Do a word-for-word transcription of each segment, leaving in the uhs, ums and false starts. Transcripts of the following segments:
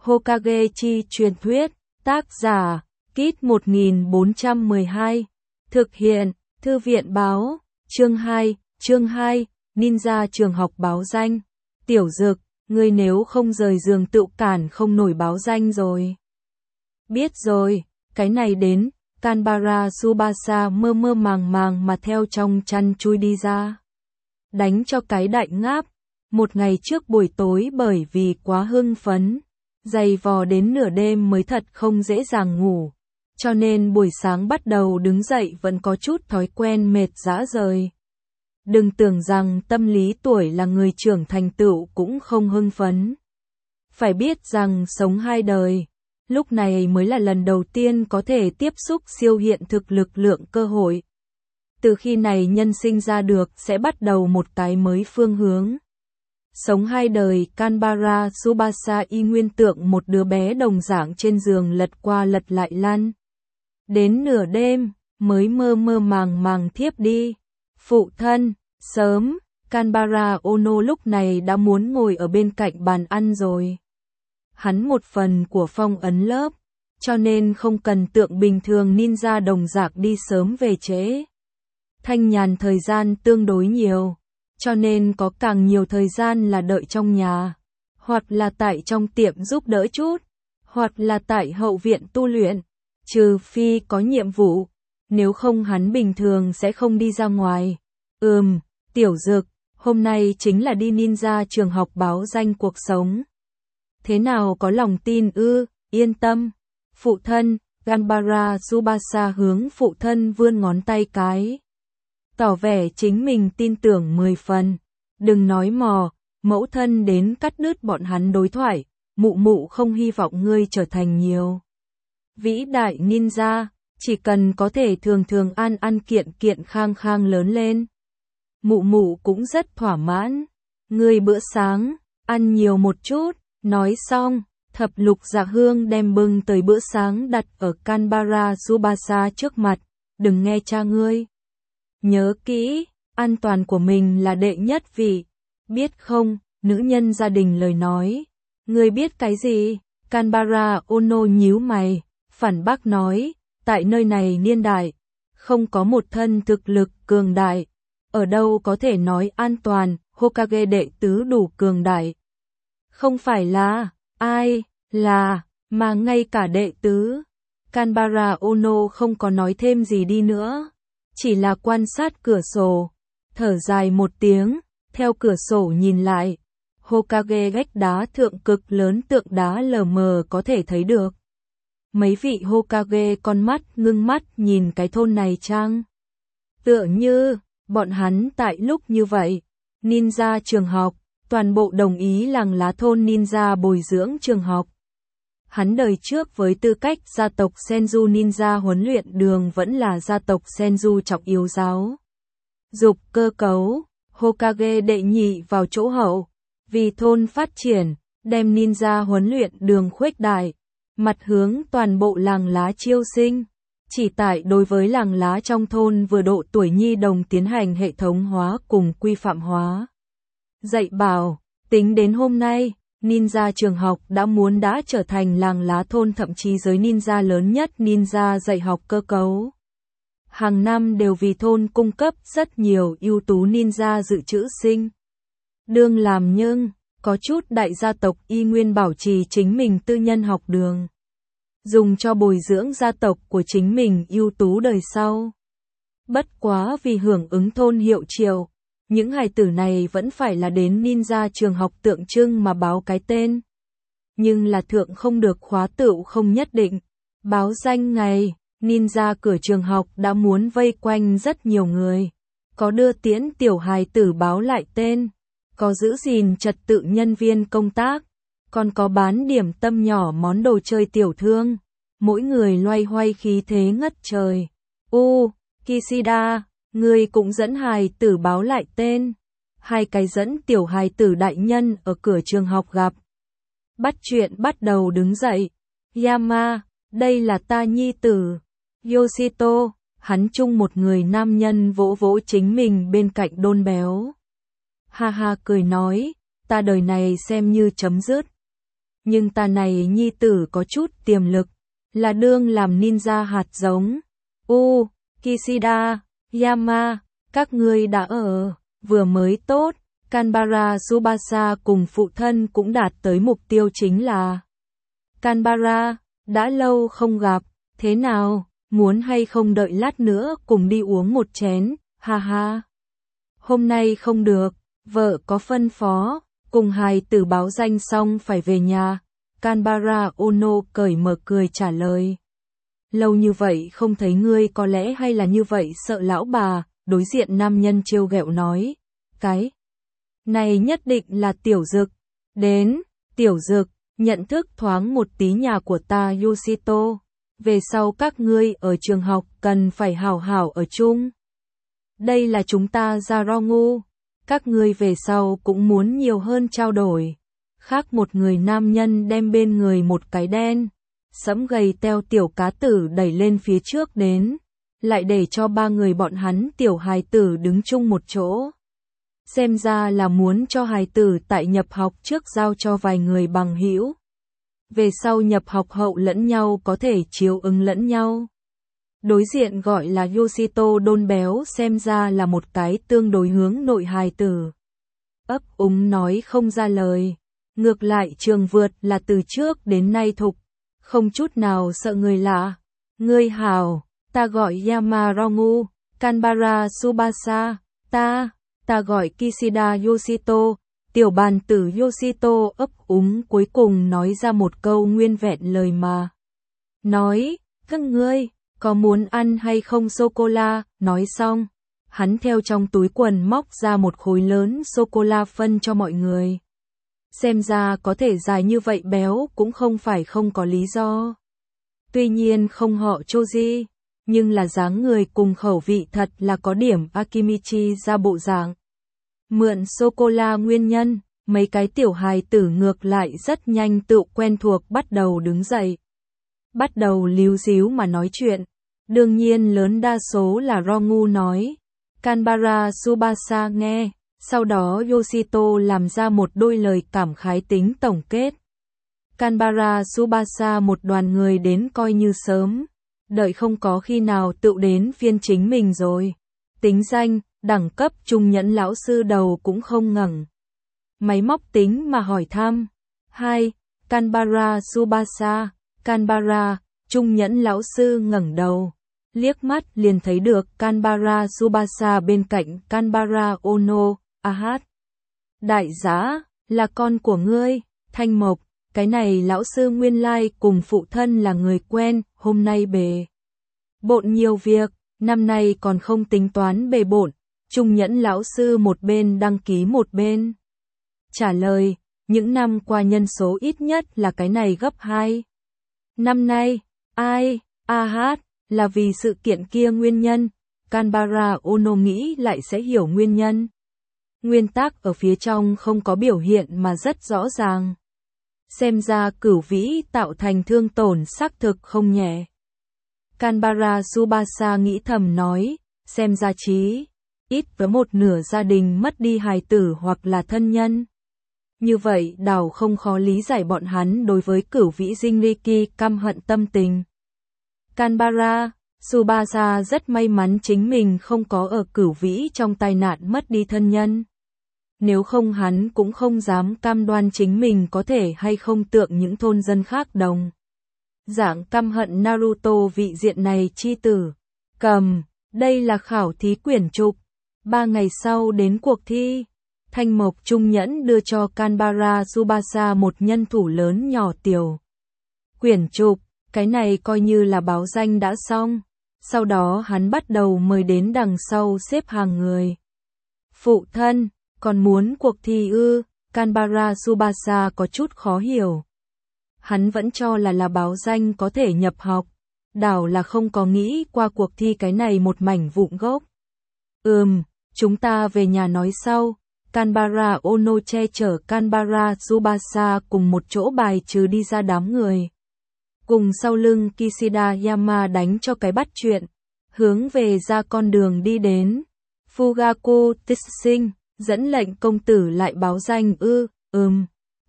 Hokage chi truyền thuyết, tác giả, Kit một nghìn bốn trăm mười hai, thực hiện, Thư viện báo, chương hai, chương hai, Ninja trường học báo danh. Tiểu Dực, ngươi nếu không rời giường tự cản không nổi báo danh rồi. Biết rồi, cái này đến, Kanbara Tsubasa mơ mơ màng màng mà theo trong chăn chui đi ra. Đánh cho cái đại ngáp, một ngày trước buổi tối bởi vì quá hưng phấn, dày vò đến nửa đêm mới thật không dễ dàng ngủ, cho nên buổi sáng bắt đầu đứng dậy vẫn có chút thói quen mệt rã rời. Đừng tưởng rằng tâm lý tuổi là người trưởng thành tựu cũng không hưng phấn. Phải biết rằng sống hai đời, lúc này mới là lần đầu tiên có thể tiếp xúc siêu hiện thực lực lượng cơ hội. Từ khi này nhân sinh ra được sẽ bắt đầu một cái mới phương hướng. Sống hai đời, Kanbara Tsubasa y nguyên tượng một đứa bé đồng dạng trên giường lật qua lật lại lăn. Đến nửa đêm, mới mơ mơ màng màng thiếp đi. Phụ thân, sớm, Kanbara Ono lúc này đã muốn ngồi ở bên cạnh bàn ăn rồi. Hắn một phần của phong ấn lớp, cho nên không cần tượng bình thường ninja đồng dạng đi sớm về trễ. Thanh nhàn thời gian tương đối nhiều, cho nên có càng nhiều thời gian là đợi trong nhà, hoặc là tại trong tiệm giúp đỡ chút, hoặc là tại hậu viện tu luyện, trừ phi có nhiệm vụ, nếu không hắn bình thường sẽ không đi ra ngoài. Ừm, Tiểu Dực, hôm nay chính là đi ninja trường học báo danh cuộc sống. Thế nào có lòng tin ư? Yên tâm. Phụ thân, Kanbara Tsubasa hướng phụ thân vươn ngón tay cái, tỏ vẻ chính mình tin tưởng mười phần. Đừng nói mò, mẫu thân đến cắt đứt bọn hắn đối thoại, mụ mụ không hy vọng ngươi trở thành nhiều vĩ đại ninja, chỉ cần có thể thường thường an an kiện kiện khang khang lớn lên. Mụ mụ cũng rất thỏa mãn. Ngươi bữa sáng, ăn nhiều một chút. Nói xong, thập lục dạ hương đem bưng tới bữa sáng đặt ở Kanbara Tsubasa trước mặt. Đừng nghe cha ngươi. Nhớ kỹ, an toàn của mình là đệ nhất vị. Biết không, nữ nhân gia đình lời nói. Ngươi biết cái gì? Kanbara Ono nhíu mày, phản bác nói, tại nơi này niên đại, không có một thân thực lực cường đại. Ở đâu có thể nói an toàn, Hokage đệ tứ đủ cường đại. Không phải là, ai, là, mà ngay cả đệ tứ. Kanbara Ono không có nói thêm gì đi nữa, chỉ là quan sát cửa sổ, thở dài một tiếng, theo cửa sổ nhìn lại. Hokage gách đá thượng cực lớn tượng đá lờ mờ có thể thấy được. Mấy vị Hokage con mắt ngưng mắt nhìn cái thôn này chăng? Tựa như, bọn hắn tại lúc như vậy, ninja trường học, toàn bộ đồng ý làng lá thôn ninja bồi dưỡng trường học. Hắn đời trước với tư cách gia tộc Senju ninja huấn luyện đường vẫn là gia tộc Senju trọng yếu giáo dục cơ cấu, Hokage đệ nhị vào chỗ hậu, vì thôn phát triển, đem ninja huấn luyện đường khuếch đại, mặt hướng toàn bộ làng lá chiêu sinh. Chỉ tại đối với làng lá trong thôn vừa độ tuổi nhi đồng tiến hành hệ thống hóa cùng quy phạm hóa. Dạy bảo, tính đến hôm nay, ninja trường học đã muốn đã trở thành làng lá thôn thậm chí giới ninja lớn nhất ninja dạy học cơ cấu. Hàng năm đều vì thôn cung cấp rất nhiều ưu tú ninja dự trữ sinh. Đương làm nhưng, có chút đại gia tộc y nguyên bảo trì chính mình tư nhân học đường, dùng cho bồi dưỡng gia tộc của chính mình ưu tú đời sau. Bất quá vì hưởng ứng thôn hiệu triệu, những hài tử này vẫn phải là đến ninja trường học tượng trưng mà báo cái tên. Nhưng là thượng không được khóa tựu không nhất định. Báo danh ngày, ninja cửa trường học đã muốn vây quanh rất nhiều người. Có đưa tiễn tiểu hài tử báo lại tên, có giữ gìn trật tự nhân viên công tác, còn có bán điểm tâm nhỏ món đồ chơi tiểu thương. Mỗi người loay hoay khí thế ngất trời. U, Kishida, người cũng dẫn hài tử báo lại tên. Hai cái dẫn tiểu hài tử đại nhân ở cửa trường học gặp. Bắt chuyện bắt đầu đứng dậy. Yama, đây là ta nhi tử. Yoshito, hắn chung một người nam nhân vỗ vỗ chính mình bên cạnh đôn béo. Ha ha cười nói, ta đời này xem như chấm dứt. nhưng ta này nhi tử có chút tiềm lực, là đương làm ninja hạt giống. U, Kishida, Yama, các ngươi đã ở, vừa mới tốt, Kanbara Tsubasa cùng phụ thân cũng đạt tới mục tiêu chính là. Kanbara, đã lâu không gặp, thế nào, muốn hay không đợi lát nữa cùng đi uống một chén, ha ha. Hôm nay không được, vợ có phân phó, cùng hài tử báo danh xong phải về nhà. Kanbara Ono cởi mở cười trả lời. Lâu như vậy không thấy ngươi, có lẽ hay là như vậy sợ lão bà, đối diện nam nhân trêu ghẹo nói. Cái này nhất định là Tiểu Dực. Đến, Tiểu Dực, nhận thức thoáng một tí nhà của ta Yoshito. Về sau các ngươi ở trường học cần phải hảo hảo ở chung. Đây là chúng ta Zarongu. Các ngươi về sau cũng muốn nhiều hơn trao đổi. Khác một người nam nhân đem bên người một cái đen sẫm gầy teo tiểu cá tử đẩy lên phía trước đến, lại để cho ba người bọn hắn tiểu hài tử đứng chung một chỗ. Xem ra là muốn cho hài tử tại nhập học trước giao cho vài người bằng hữu. Về sau nhập học hậu lẫn nhau có thể chiếu ứng lẫn nhau. Đối diện gọi là Yoshito đôn béo xem ra là một cái tương đối hướng nội hài tử. Ấp úng nói không ra lời. Ngược lại Trường Vượt là từ trước đến nay thục, không chút nào sợ người lạ. Ngươi hảo, ta gọi Yamarongu, Kanbara Tsubasa, ta, ta gọi Kishida Yoshito. Tiểu bàn tử Yoshito ấp úng cuối cùng nói ra một câu nguyên vẹn lời mà. Nói, các ngươi, có muốn ăn hay không sô-cô-la, nói xong. Hắn theo trong túi quần móc ra một khối lớn sô-cô-la phân cho mọi người. Xem ra có thể dài như vậy béo cũng không phải không có lý do. Tuy nhiên không họ Choji, nhưng là dáng người cùng khẩu vị thật là có điểm Akimichi ra bộ dạng. Mượn sô-cô-la nguyên nhân, mấy cái tiểu hài tử ngược lại rất nhanh tự quen thuộc bắt đầu đứng dậy. Bắt đầu líu díu mà nói chuyện. Đương nhiên lớn đa số là Rongu nói. Kanbara Tsubasa nghe. Sau đó Yoshito làm ra một đôi lời cảm khái tính tổng kết. Kanbara Tsubasa một đoàn người đến coi như sớm. Đợi không có khi nào tự đến phiên chính mình rồi. Tính danh, đẳng cấp trung nhẫn lão sư đầu cũng không ngẩng. Máy móc tính mà hỏi thăm. hai. Kanbara Tsubasa, Kanbara, trung nhẫn lão sư ngẩng đầu. Liếc mắt liền thấy được Kanbara Tsubasa bên cạnh Kanbara Ono. A hát. Đại giá, là con của ngươi, Thanh Mộc, cái này lão sư nguyên lai cùng phụ thân là người quen, hôm nay bề bộn nhiều việc, năm nay còn không tính toán bề bộn, trung nhẫn lão sư một bên đăng ký một bên. Trả lời, những năm qua nhân số ít nhất là cái này gấp hai. Năm nay, ai, A hát, là vì sự kiện kia nguyên nhân, Kanbara Ono nghĩ lại sẽ hiểu nguyên nhân. Nguyên tắc ở phía trong không có biểu hiện mà rất rõ ràng. Xem ra Cửu Vĩ tạo thành thương tổn xác thực không nhẹ. Kanbara Tsubasa nghĩ thầm nói, xem ra chí ít với một nửa gia đình mất đi hài tử hoặc là thân nhân. Như vậy đảo không khó lý giải bọn hắn đối với Cửu Vĩ Jinriki căm hận tâm tình. Kanbara Tsubasa rất may mắn chính mình không có ở Cửu Vĩ trong tai nạn mất đi thân nhân. Nếu không hắn cũng không dám cam đoan chính mình có thể hay không tượng những thôn dân khác đồng. Dạng căm hận Naruto vị diện này chi tử. Cầm, đây là khảo thí quyển trục. Ba ngày sau đến cuộc thi. Thanh Mộc trung nhẫn đưa cho Kanbara Tsubasa một nhân thủ lớn nhỏ tiểu. Quyển trục, cái này coi như là báo danh đã xong. Sau đó hắn bắt đầu mời đến đằng sau xếp hàng người. Phụ thân, còn muốn cuộc thi ư? Kanbara Tsubasa có chút khó hiểu. Hắn vẫn cho là là báo danh có thể nhập học. Đảo là không có nghĩ qua cuộc thi cái này một mảnh vụn gốc. Ừm, chúng ta về nhà nói sau. Kanbara Ono che chở Kanbara Tsubasa cùng một chỗ bài trừ đi ra đám người. Cùng sau lưng Kishida Yama đánh cho cái bắt chuyện. Hướng về ra con đường đi đến. Fugaku Tissing, dẫn lệnh công tử lại báo danh ư, ừm.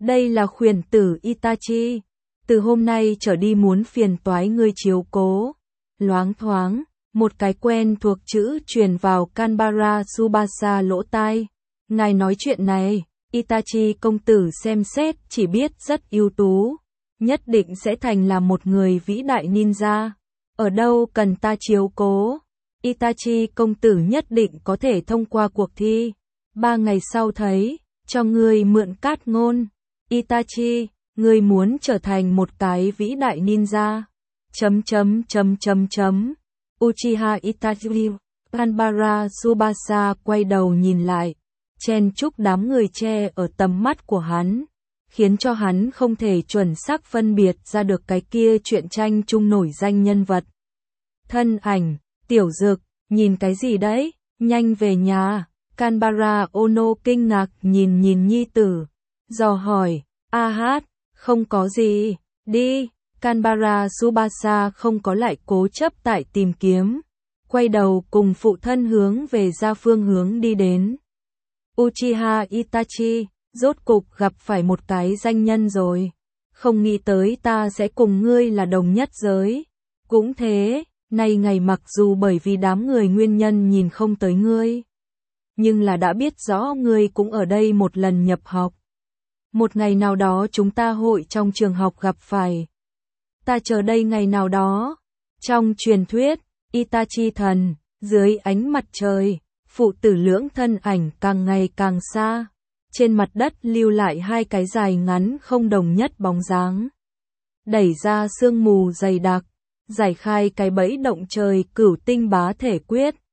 Đây là khuyển tử Itachi. Từ hôm nay trở đi muốn phiền toái ngươi chiếu cố. Loáng thoáng, một cái quen thuộc chữ truyền vào Kanbara Tsubasa lỗ tai. Ngài nói chuyện này, Itachi công tử xem xét chỉ biết rất ưu tú. Nhất định sẽ thành là một người vĩ đại ninja. Ở đâu cần ta chiếu cố? Itachi công tử nhất định có thể thông qua cuộc thi. Ba ngày sau thấy, cho ngươi mượn cát ngôn. Itachi, ngươi muốn trở thành một cái vĩ đại ninja. Chấm chấm chấm chấm chấm. Uchiha Itachi, Kanbara Tsubasa quay đầu nhìn lại, chen chúc đám người che ở tầm mắt của hắn, khiến cho hắn không thể chuẩn xác phân biệt ra được cái kia truyện tranh chung nổi danh nhân vật. Thân ảnh, Tiểu Dực, nhìn cái gì đấy, nhanh về nhà. Kanbara Ono kinh ngạc nhìn nhìn nhi tử, dò hỏi, a hát, không có gì, đi. Kanbara Tsubasa không có lại cố chấp tại tìm kiếm, quay đầu cùng phụ thân hướng về ra phương hướng đi đến. Uchiha Itachi, rốt cục gặp phải một cái danh nhân rồi, không nghĩ tới ta sẽ cùng ngươi là đồng nhất giới. Cũng thế, nay ngày mặc dù bởi vì đám người nguyên nhân nhìn không tới ngươi, nhưng là đã biết rõ ngươi cũng ở đây một lần nhập học. Một ngày nào đó chúng ta hội trong trường học gặp phải. Ta chờ đây ngày nào đó. Trong truyền thuyết, Itachi thần, dưới ánh mặt trời, phụ tử lưỡng thân ảnh càng ngày càng xa. Trên mặt đất lưu lại hai cái dài ngắn không đồng nhất bóng dáng. Đẩy ra sương mù dày đặc, giải khai cái bẫy động trời cửu tinh bá thể quyết.